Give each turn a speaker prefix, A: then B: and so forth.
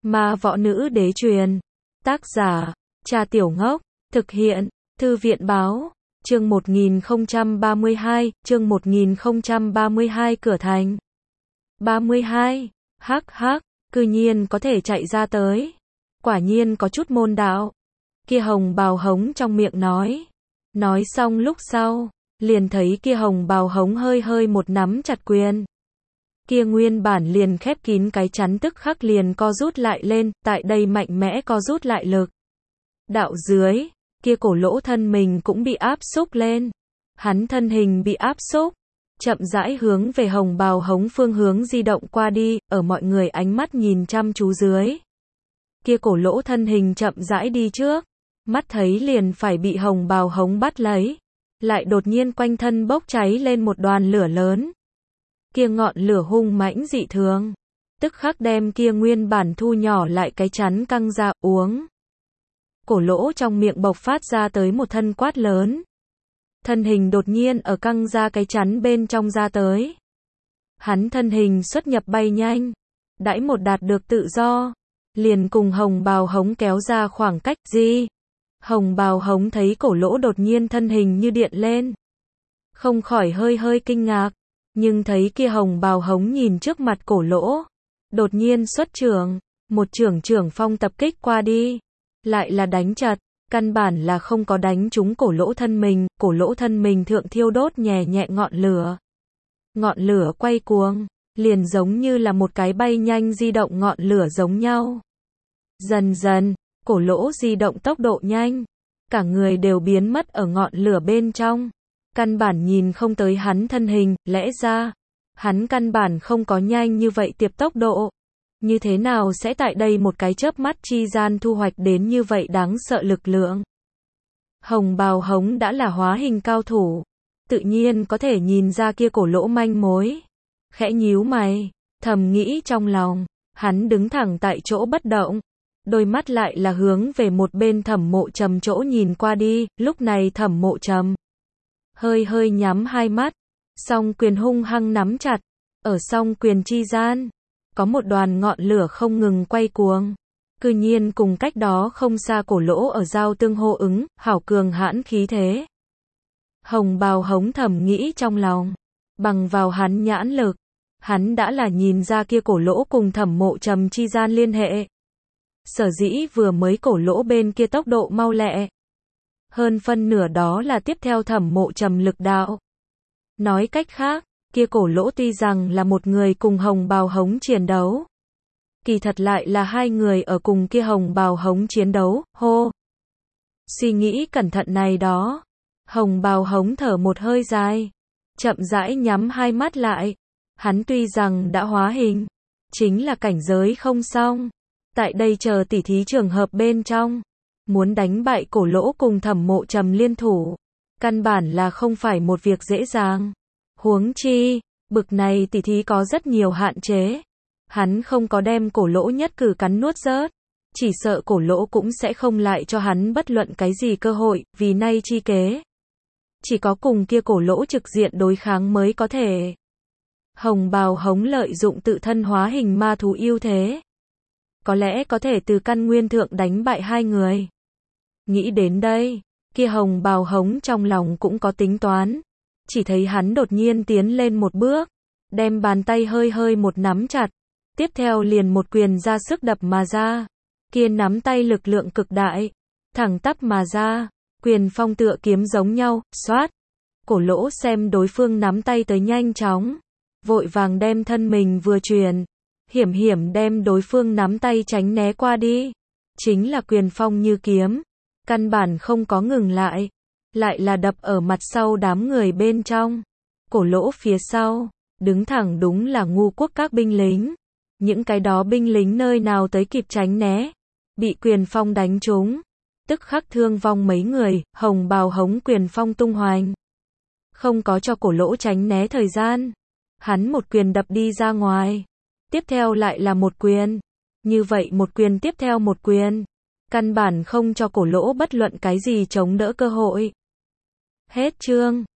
A: Ma võ nữ đế truyền. Tác giả, Trà Tiểu Ngốc. Thực hiện, Thư viện báo. Chương 1032, chương 1032 cửa thành. 32. Hắc hắc, cư nhiên có thể chạy ra tới. Quả nhiên có chút môn đạo. Kia hồng bào hống trong miệng nói. Nói xong lúc sau, liền thấy kia hồng bào hống hơi hơi một nắm chặt quyền. Kia nguyên bản liền khép kín cái chắn tức khắc liền co rút lại lên, tại đây mạnh mẽ co rút lại lực. Đạo dưới, kia cổ lỗ thân mình cũng bị áp xúc lên. Hắn thân hình bị áp xúc, chậm rãi hướng về hồng bào hống phương hướng di động qua đi, ở mọi người ánh mắt nhìn chăm chú dưới. Kia cổ lỗ thân hình chậm rãi đi trước, mắt thấy liền phải bị hồng bào hống bắt lấy. Lại đột nhiên quanh thân bốc cháy lên một đoàn lửa lớn. Kia ngọn lửa hung mãnh dị thường, tức khắc đem kia nguyên bản thu nhỏ lại cái chắn căng ra, uống. Cổ lỗ trong miệng bộc phát ra tới một thân quát lớn. Thân hình đột nhiên ở căng ra cái chắn bên trong ra tới. Hắn thân hình xuất nhập bay nhanh, đãi một đạt được tự do, liền cùng hồng bào hống kéo ra khoảng cách. Gì? Hồng bào hống thấy cổ lỗ đột nhiên thân hình như điện lên, không khỏi hơi hơi kinh ngạc, nhưng thấy kia hồng bào hống nhìn trước mặt cổ lỗ, đột nhiên xuất trưởng, một trưởng phong tập kích qua đi, lại là đánh chật, căn bản là không có đánh trúng cổ lỗ thân mình thượng thiêu đốt nhẹ nhẹ ngọn lửa. Ngọn lửa quay cuồng, liền giống như là một cái bay nhanh di động ngọn lửa giống nhau. Dần dần, cổ lỗ di động tốc độ nhanh, cả người đều biến mất ở ngọn lửa bên trong. Căn bản nhìn không tới hắn thân hình, lẽ ra, hắn căn bản không có nhanh như vậy tiệp tốc độ. Như thế nào sẽ tại đây một cái chớp mắt chi gian thu hoạch đến như vậy đáng sợ lực lượng? Hồng bào hống đã là hóa hình cao thủ, tự nhiên có thể nhìn ra kia cổ lỗ manh mối. Khẽ nhíu mày, thầm nghĩ trong lòng, hắn đứng thẳng tại chỗ bất động. Đôi mắt lại là hướng về một bên Thẩm Mộ Trầm chỗ nhìn qua đi, lúc này Thẩm Mộ Trầm hơi hơi nhắm hai mắt, song quyền hung hăng nắm chặt, ở song quyền chi gian, có một đoàn ngọn lửa không ngừng quay cuồng, cư nhiên cùng cách đó không xa cổ lỗ ở giao tương hô ứng, hảo cường hãn khí thế. Hồng bào hống thầm nghĩ trong lòng, bằng vào hắn nhãn lực, hắn đã là nhìn ra kia cổ lỗ cùng Thẩm Mộ Trầm chi gian liên hệ. Sở dĩ vừa mới cổ lỗ bên kia tốc độ mau lẹ, hơn phân nửa đó là tiếp theo Thẩm Mộ Trầm lực đạo. Nói cách khác, kia cổ lỗ tuy rằng là một người cùng hồng bào hống chiến đấu, kỳ thật lại là hai người ở cùng kia hồng bào hống chiến đấu. Hô! Suy nghĩ cẩn thận này đó, hồng bào hống thở một hơi dài, chậm rãi nhắm hai mắt lại. Hắn tuy rằng đã hóa hình, chính là cảnh giới không xong. Tại đây chờ tỉ thí trường hợp bên trong, muốn đánh bại cổ lỗ cùng Thẩm Mộ Trầm liên thủ, căn bản là không phải một việc dễ dàng. Huống chi, bực này tỉ thí có rất nhiều hạn chế. Hắn không có đem cổ lỗ nhất cử cắn nuốt rớt, chỉ sợ cổ lỗ cũng sẽ không lại cho hắn bất luận cái gì cơ hội, vì nay chi kế. Chỉ có cùng kia cổ lỗ trực diện đối kháng mới có thể. Hồng bào hống lợi dụng tự thân hóa hình ma thú ưu thế, có lẽ có thể từ căn nguyên thượng đánh bại hai người. Nghĩ đến đây, kia hồng bào hống trong lòng cũng có tính toán. Chỉ thấy hắn đột nhiên tiến lên một bước, đem bàn tay hơi hơi một nắm chặt, tiếp theo liền một quyền ra sức đập mà ra. Kia nắm tay lực lượng cực đại, thẳng tắp mà ra, quyền phong tựa kiếm giống nhau, xoát. Cổ lỗ xem đối phương nắm tay tới nhanh chóng, vội vàng đem thân mình vừa truyền, hiểm hiểm đem đối phương nắm tay tránh né qua đi. Chính là quyền phong như kiếm, căn bản không có ngừng lại, lại là đập ở mặt sau đám người bên trong. Cổ lỗ phía sau, đứng thẳng đúng là ngu quốc các binh lính. Những cái đó binh lính nơi nào tới kịp tránh né, bị quyền phong đánh trúng, tức khắc thương vong mấy người. Hồng bào hống quyền phong tung hoành, không có cho cổ lỗ tránh né thời gian, hắn một quyền đập đi ra ngoài, tiếp theo lại là một quyền, như vậy một quyền tiếp theo một quyền, căn bản không cho cổ lỗ bất luận cái gì chống đỡ cơ hội. Hết chương.